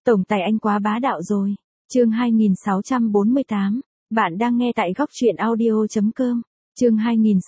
Tổng tài anh quá bá đạo rồi. Chương 2648, bạn đang nghe tại góc truyện audio.com. Chương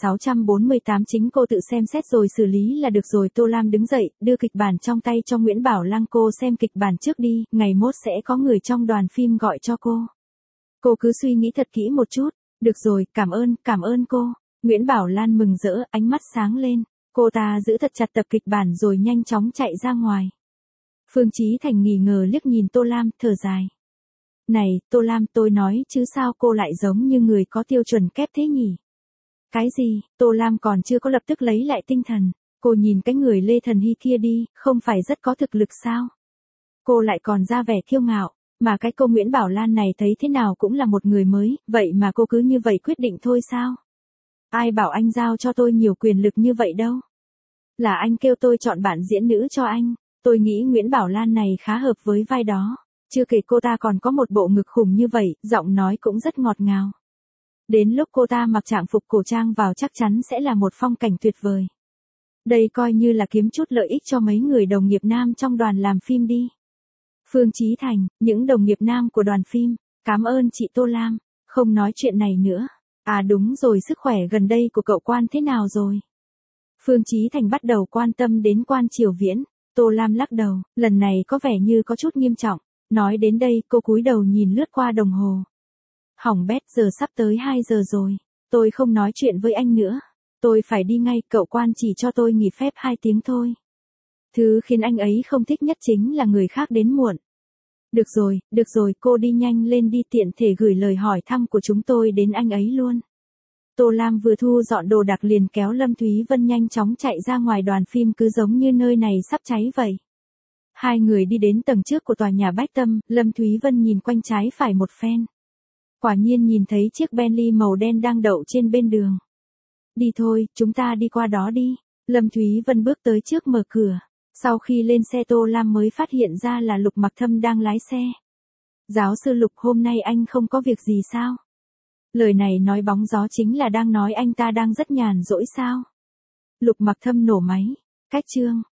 2648 chính cô tự xem xét rồi xử lý là được rồi. Tô Lam đứng dậy, đưa kịch bản trong tay cho Nguyễn Bảo Lăng. Cô xem kịch bản trước đi, ngày mốt sẽ có người trong đoàn phim gọi cho cô. Cô cứ suy nghĩ thật kỹ một chút. Được rồi, cảm ơn cô. Nguyễn Bảo Lan mừng rỡ, ánh mắt sáng lên. Cô ta giữ thật chặt tập kịch bản rồi nhanh chóng chạy ra ngoài. Phương Chí Thành nghi ngờ liếc nhìn Tô Lam, thở dài. Này, Tô Lam, tôi nói chứ sao cô lại giống như người có tiêu chuẩn kép thế nhỉ? Cái gì? Tô Lam còn chưa có lập tức lấy lại tinh thần. Cô nhìn cái người Lê Thần Hy kia đi, không phải rất có thực lực sao? Cô lại còn ra vẻ kiêu ngạo, mà cái cô Nguyễn Bảo Lan này thấy thế nào cũng là một người mới, vậy mà cô cứ như vậy quyết định thôi sao? Ai bảo anh giao cho tôi nhiều quyền lực như vậy đâu? Là anh kêu tôi chọn bạn diễn nữ cho anh. Tôi nghĩ Nguyễn Bảo Lan này khá hợp với vai đó. Chưa kể cô ta còn có một bộ ngực khủng như vậy, giọng nói cũng rất ngọt ngào. Đến lúc cô ta mặc trạng phục cổ trang vào chắc chắn sẽ là một phong cảnh tuyệt vời. Đây coi như là kiếm chút lợi ích cho mấy người đồng nghiệp nam trong đoàn làm phim đi. Phương Chí Thành, những đồng nghiệp nam của đoàn phim, cảm ơn chị Tô Lam, không nói chuyện này nữa. À đúng rồi, sức khỏe gần đây của cậu Quan thế nào rồi? Phương Chí Thành bắt đầu quan tâm đến Quan Triều Viễn. Tô Lam lắc đầu, lần này có vẻ như có chút nghiêm trọng. Nói đến đây, cô cúi đầu nhìn lướt qua đồng hồ. Hỏng bét, giờ sắp tới 2 giờ rồi. Tôi không nói chuyện với anh nữa. Tôi phải đi ngay, cậu Quan chỉ cho tôi nghỉ phép 2 tiếng thôi. Thứ khiến anh ấy không thích nhất chính là người khác đến muộn. Được rồi, cô đi nhanh lên đi, tiện thể gửi lời hỏi thăm của chúng tôi đến anh ấy luôn. Tô Lam vừa thu dọn đồ đạc liền kéo Lâm Thúy Vân nhanh chóng chạy ra ngoài đoàn phim, cứ giống như nơi này sắp cháy vậy. Hai người đi đến tầng trước của tòa nhà Bách Tâm, Lâm Thúy Vân nhìn quanh trái phải một phen. Quả nhiên nhìn thấy chiếc Bentley màu đen đang đậu trên bên đường. Đi thôi, chúng ta đi qua đó đi. Lâm Thúy Vân bước tới trước mở cửa. Sau khi lên xe Tô Lam mới phát hiện ra là Lục Mặc Thâm đang lái xe. Giáo sư Lục, hôm nay anh không có việc gì sao? Lời này nói bóng gió chính là đang nói anh ta đang rất nhàn rỗi sao? Lục Mặc Thâm nổ máy. Cách chương.